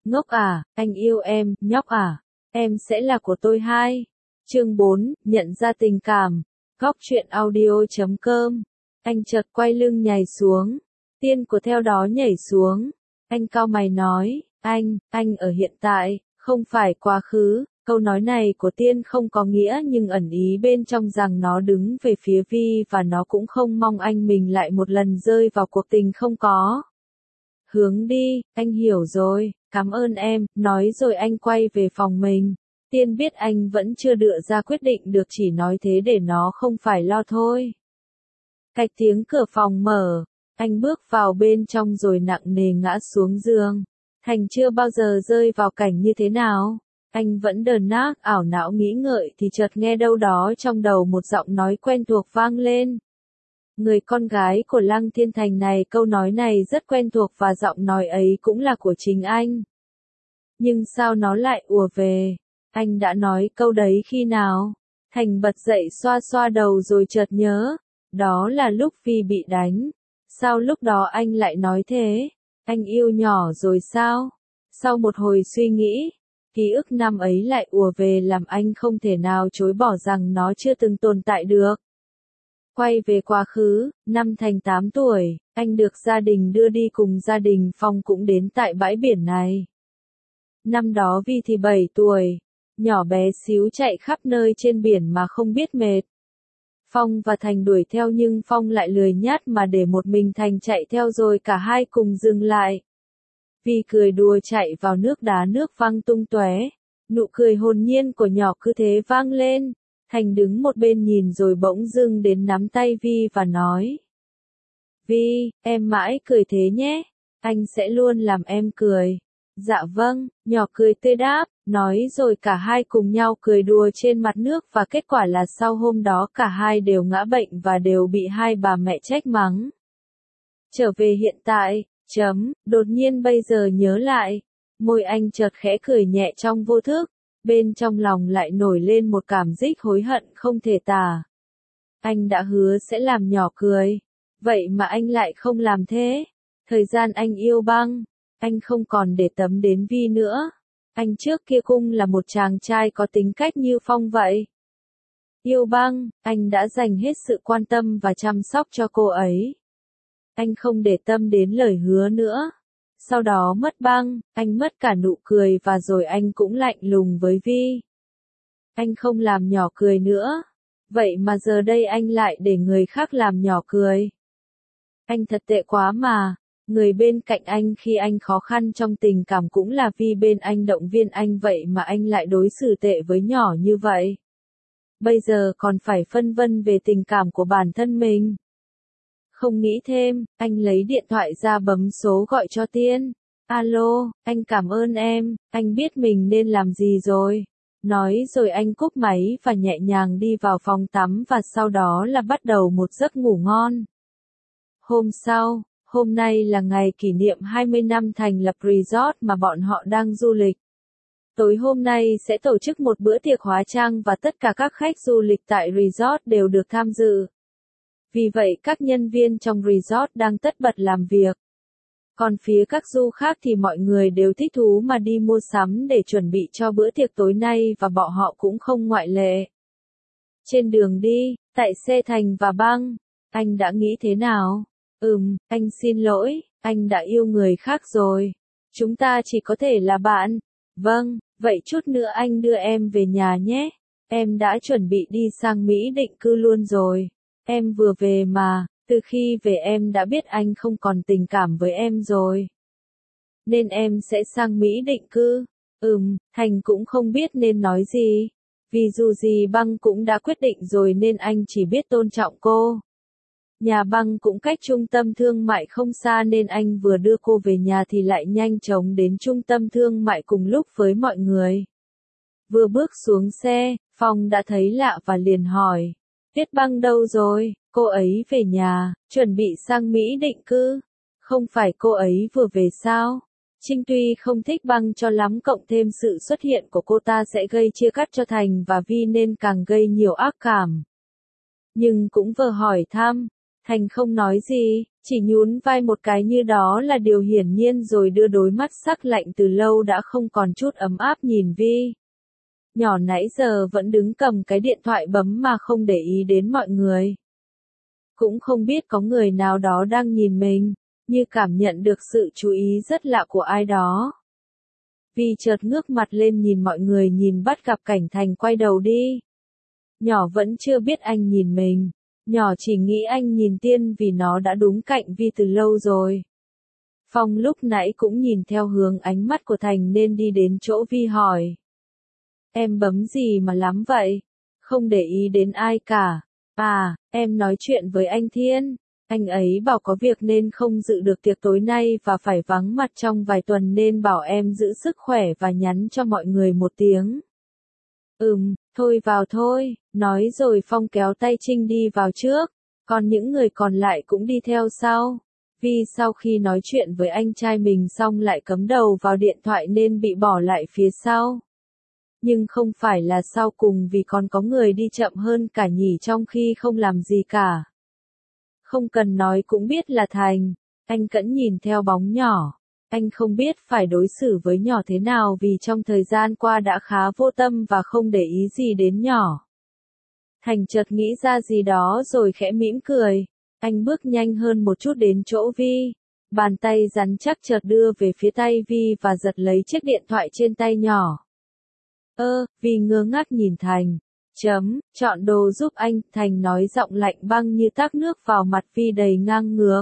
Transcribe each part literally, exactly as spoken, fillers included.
Ngốc à, anh yêu em, nhóc à, em sẽ là của tôi hai. Chương bốn, nhận ra tình cảm. Góc truyện audio chấm com. Anh chợt quay lưng nhảy xuống. Tiên của theo đó nhảy xuống. Anh cau mày nói, anh, anh ở hiện tại, không phải quá khứ. Câu nói này của Tiên không có nghĩa nhưng ẩn ý bên trong rằng nó đứng về phía Vi và nó cũng không mong anh mình lại một lần rơi vào cuộc tình không có. Hướng đi, anh hiểu rồi, cảm ơn em, nói rồi anh quay về phòng mình. Tiên biết anh vẫn chưa đưa ra quyết định được chỉ nói thế để nó không phải lo thôi. Cạch tiếng cửa phòng mở, anh bước vào bên trong rồi nặng nề ngã xuống giường. Thành chưa bao giờ rơi vào cảnh như thế nào. Anh vẫn đờn nát ảo não nghĩ ngợi thì chợt nghe đâu đó trong đầu một giọng nói quen thuộc vang lên. Người con gái của Lăng Thiên Thành này, câu nói này rất quen thuộc và giọng nói ấy cũng là của chính anh. Nhưng sao nó lại ùa về? Anh đã nói câu đấy khi nào? Thành bật dậy xoa xoa đầu rồi chợt nhớ. Đó là lúc Vi bị đánh. Sao lúc đó anh lại nói thế? Anh yêu nhỏ rồi sao? Sau một hồi suy nghĩ, ký ức năm ấy lại ùa về làm anh không thể nào chối bỏ rằng nó chưa từng tồn tại được. Quay về quá khứ, năm Thành tám tuổi, anh được gia đình đưa đi cùng gia đình Phong cũng đến tại bãi biển này. Năm đó Vi thì bảy tuổi, nhỏ bé xíu chạy khắp nơi trên biển mà không biết mệt. Phong và Thành đuổi theo nhưng Phong lại lười nhát mà để một mình Thành chạy theo rồi cả hai cùng dừng lại. Vi cười đùa chạy vào nước đá nước văng tung tóe, nụ cười hồn nhiên của nhỏ cứ thế vang lên. Thành đứng một bên nhìn rồi bỗng dưng đến nắm tay Vi và nói. Vi, em mãi cười thế nhé, anh sẽ luôn làm em cười. Dạ vâng, nhỏ cười tươi đáp, nói rồi cả hai cùng nhau cười đùa trên mặt nước và kết quả là sau hôm đó cả hai đều ngã bệnh và đều bị hai bà mẹ trách mắng. Trở về hiện tại, chấm, đột nhiên bây giờ nhớ lại, môi anh chợt khẽ cười nhẹ trong vô thức. Bên trong lòng lại nổi lên một cảm giác hối hận không thể tả. Anh đã hứa sẽ làm nhỏ cười. Vậy mà anh lại không làm thế. Thời gian anh yêu Băng, anh không còn để tâm đến Vi nữa. Anh trước kia cũng là một chàng trai có tính cách như Phong vậy. Yêu Băng, anh đã dành hết sự quan tâm và chăm sóc cho cô ấy. Anh không để tâm đến lời hứa nữa. Sau đó mất Băng, anh mất cả nụ cười và rồi anh cũng lạnh lùng với Vi. Anh không làm nhỏ cười nữa. Vậy mà giờ đây anh lại để người khác làm nhỏ cười. Anh thật tệ quá mà. Người bên cạnh anh khi anh khó khăn trong tình cảm cũng là Vi bên anh động viên anh vậy mà anh lại đối xử tệ với nhỏ như vậy. Bây giờ còn phải phân vân về tình cảm của bản thân mình. Không nghĩ thêm, anh lấy điện thoại ra bấm số gọi cho Tiên. Alo, anh cảm ơn em, anh biết mình nên làm gì rồi. Nói rồi anh cúp máy và nhẹ nhàng đi vào phòng tắm và sau đó là bắt đầu một giấc ngủ ngon. Hôm sau, hôm nay là ngày kỷ niệm hai mươi năm thành lập resort mà bọn họ đang du lịch. Tối hôm nay sẽ tổ chức một bữa tiệc hóa trang và tất cả các khách du lịch tại resort đều được tham dự. Vì vậy các nhân viên trong resort đang tất bật làm việc. Còn phía các du khách thì mọi người đều thích thú mà đi mua sắm để chuẩn bị cho bữa tiệc tối nay và bọn họ cũng không ngoại lệ. Trên đường đi, tại xe Thành và Băng, anh đã nghĩ thế nào? Ừm, anh xin lỗi, anh đã yêu người khác rồi. Chúng ta chỉ có thể là bạn. Vâng, vậy chút nữa anh đưa em về nhà nhé. Em đã chuẩn bị đi sang Mỹ định cư luôn rồi. Em vừa về mà, từ khi về em đã biết anh không còn tình cảm với em rồi. Nên em sẽ sang Mỹ định cư. Ừm, Thành cũng không biết nên nói gì. Vì dù gì Băng cũng đã quyết định rồi nên anh chỉ biết tôn trọng cô. Nhà Băng cũng cách trung tâm thương mại không xa nên anh vừa đưa cô về nhà thì lại nhanh chóng đến trung tâm thương mại cùng lúc với mọi người. Vừa bước xuống xe, Phong đã thấy lạ và liền hỏi. Tuyết Băng đâu rồi? Cô ấy về nhà, chuẩn bị sang Mỹ định cư. Không phải cô ấy vừa về sao? Trinh tuy không thích Băng cho lắm cộng thêm sự xuất hiện của cô ta sẽ gây chia cắt cho Thành và Vi nên càng gây nhiều ác cảm. Nhưng cũng vừa hỏi thăm, Thành không nói gì, chỉ nhún vai một cái như đó là điều hiển nhiên rồi đưa đôi mắt sắc lạnh từ lâu đã không còn chút ấm áp nhìn Vi. Nhỏ nãy giờ vẫn đứng cầm cái điện thoại bấm mà không để ý đến mọi người. Cũng không biết có người nào đó đang nhìn mình, như cảm nhận được sự chú ý rất lạ của ai đó. Vi chợt ngước mặt lên nhìn mọi người nhìn bắt gặp cảnh Thành quay đầu đi. Nhỏ vẫn chưa biết anh nhìn mình, nhỏ chỉ nghĩ anh nhìn Tiên vì nó đã đúng cạnh Vi từ lâu rồi. Phong lúc nãy cũng nhìn theo hướng ánh mắt của Thành nên đi đến chỗ Vi hỏi. Em bấm gì mà lắm vậy? Không để ý đến ai cả. À, em nói chuyện với anh Thiên. Anh ấy bảo có việc nên không dự được tiệc tối nay và phải vắng mặt trong vài tuần nên bảo em giữ sức khỏe và nhắn cho mọi người một tiếng. Ừm, thôi vào thôi, nói rồi Phong kéo tay Trinh đi vào trước, còn những người còn lại cũng đi theo sau. Vì sau khi nói chuyện với anh trai mình xong lại cắm đầu vào điện thoại nên bị bỏ lại phía sau. Nhưng không phải là sau cùng vì còn có người đi chậm hơn cả nhỉ trong khi không làm gì cả. Không cần nói cũng biết là Thành, anh cẫn nhìn theo bóng nhỏ. Anh không biết phải đối xử với nhỏ thế nào vì trong thời gian qua đã khá vô tâm và không để ý gì đến nhỏ. Thành chợt nghĩ ra gì đó rồi khẽ mỉm cười. Anh bước nhanh hơn một chút đến chỗ Vi. Bàn tay rắn chắc chợt đưa về phía tay Vi và giật lấy chiếc điện thoại trên tay nhỏ. Ơ, Vi ngơ ngác nhìn Thành. Chấm, chọn đồ giúp anh, Thành nói giọng lạnh băng như tát nước vào mặt Vi đầy ngang ngược.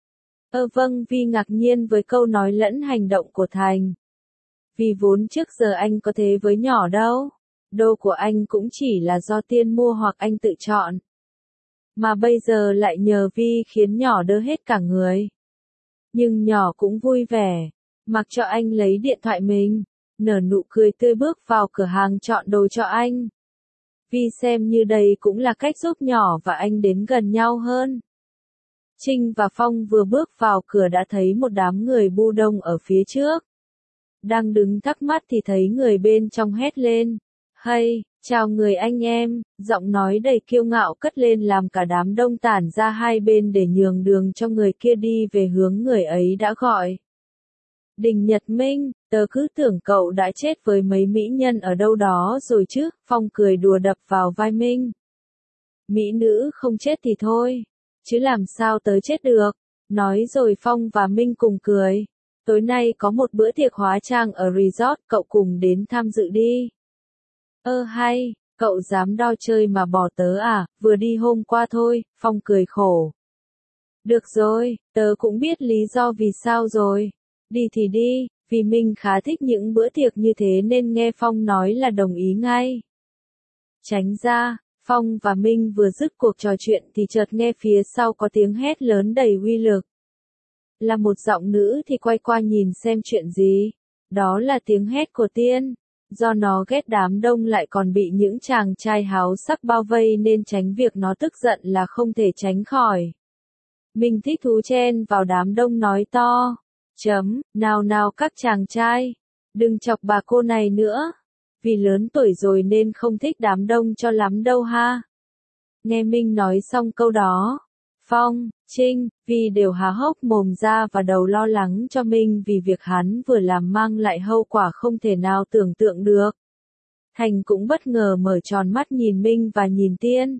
Ơ vâng, Vi ngạc nhiên với câu nói lẫn hành động của Thành. Vì vốn trước giờ anh có thế với nhỏ đâu. Đồ của anh cũng chỉ là do Tiên mua hoặc anh tự chọn. Mà bây giờ lại nhờ Vi khiến nhỏ đơ hết cả người. Nhưng nhỏ cũng vui vẻ, mặc cho anh lấy điện thoại mình, nở nụ cười tươi bước vào cửa hàng chọn đồ cho anh. Vi xem như đây cũng là cách giúp nhỏ và anh đến gần nhau hơn. Trinh và Phong vừa bước vào cửa đã thấy một đám người bu đông ở phía trước. Đang đứng thắc mắc thì thấy người bên trong hét lên. Hay, chào người anh em, giọng nói đầy kiêu ngạo cất lên làm cả đám đông tản ra hai bên để nhường đường cho người kia đi về hướng người ấy đã gọi. Đình Nhật Minh, tớ cứ tưởng cậu đã chết với mấy mỹ nhân ở đâu đó rồi chứ, Phong cười đùa đập vào vai Minh. Mỹ nữ không chết thì thôi, chứ làm sao tớ chết được, nói rồi Phong và Minh cùng cười. Tối nay có một bữa tiệc hóa trang ở resort, cậu cùng đến tham dự đi. Ơ hay, cậu dám đo chơi mà bỏ tớ à, vừa đi hôm qua thôi, Phong cười khổ. Được rồi, tớ cũng biết lý do vì sao rồi. Đi thì đi, vì Minh khá thích những bữa tiệc như thế nên nghe Phong nói là đồng ý ngay. Tránh ra, Phong và Minh vừa dứt cuộc trò chuyện thì chợt nghe phía sau có tiếng hét lớn đầy uy lực. Là một giọng nữ thì quay qua nhìn xem chuyện gì. Đó là tiếng hét của Tiên. Do nó ghét đám đông lại còn bị những chàng trai háo sắc bao vây nên tránh việc nó tức giận là không thể tránh khỏi. Minh thích thú chen vào đám đông nói to. Chấm, nào nào các chàng trai, đừng chọc bà cô này nữa. Vì lớn tuổi rồi nên không thích đám đông cho lắm đâu ha. Nghe Minh nói xong câu đó, Phong, Trinh, Vi đều há hốc mồm ra và đầu lo lắng cho Minh vì việc hắn vừa làm mang lại hậu quả không thể nào tưởng tượng được. Thành cũng bất ngờ mở tròn mắt nhìn Minh và nhìn Tiên.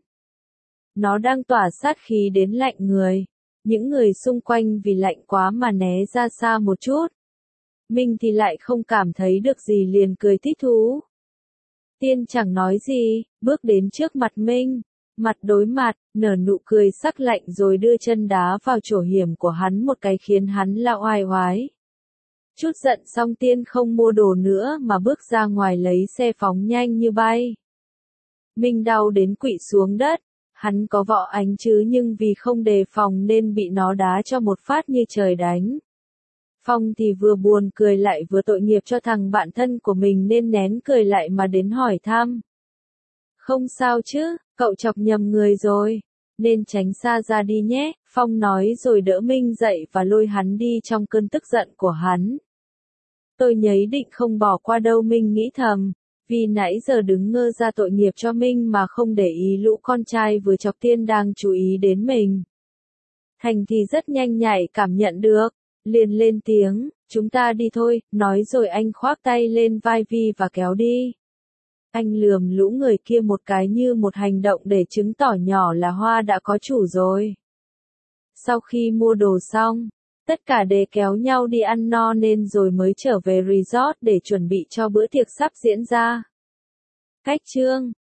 Nó đang tỏa sát khí đến lạnh người. Những người xung quanh vì lạnh quá mà né ra xa một chút. Minh thì lại không cảm thấy được gì liền cười thích thú. Tiên chẳng nói gì, bước đến trước mặt Minh, mặt đối mặt, nở nụ cười sắc lạnh rồi đưa chân đá vào chỗ hiểm của hắn một cái khiến hắn la oai oái. Chút giận xong Tiên không mua đồ nữa mà bước ra ngoài lấy xe phóng nhanh như bay. Minh đau đến quỵ xuống đất. Hắn có võ ánh chứ nhưng vì không đề phòng nên bị nó đá cho một phát như trời đánh. Phong thì vừa buồn cười lại vừa tội nghiệp cho thằng bạn thân của mình nên nén cười lại mà đến hỏi thăm. Không sao chứ, cậu chọc nhầm người rồi, nên tránh xa ra đi nhé, Phong nói rồi đỡ Minh dậy và lôi hắn đi trong cơn tức giận của hắn. Tôi nhấy định không bỏ qua đâu Minh nghĩ thầm. Vì nãy giờ đứng ngơ ra tội nghiệp cho Minh mà không để ý lũ con trai vừa chọc Tiên đang chú ý đến mình. Thành thì rất nhanh nhạy cảm nhận được, liền lên tiếng, chúng ta đi thôi, nói rồi anh khoác tay lên vai Vi và kéo đi. Anh lườm lũ người kia một cái như một hành động để chứng tỏ nhỏ là Hoa đã có chủ rồi. Sau khi mua đồ xong, tất cả đều kéo nhau đi ăn no nên rồi mới trở về resort để chuẩn bị cho bữa tiệc sắp diễn ra. Cách chương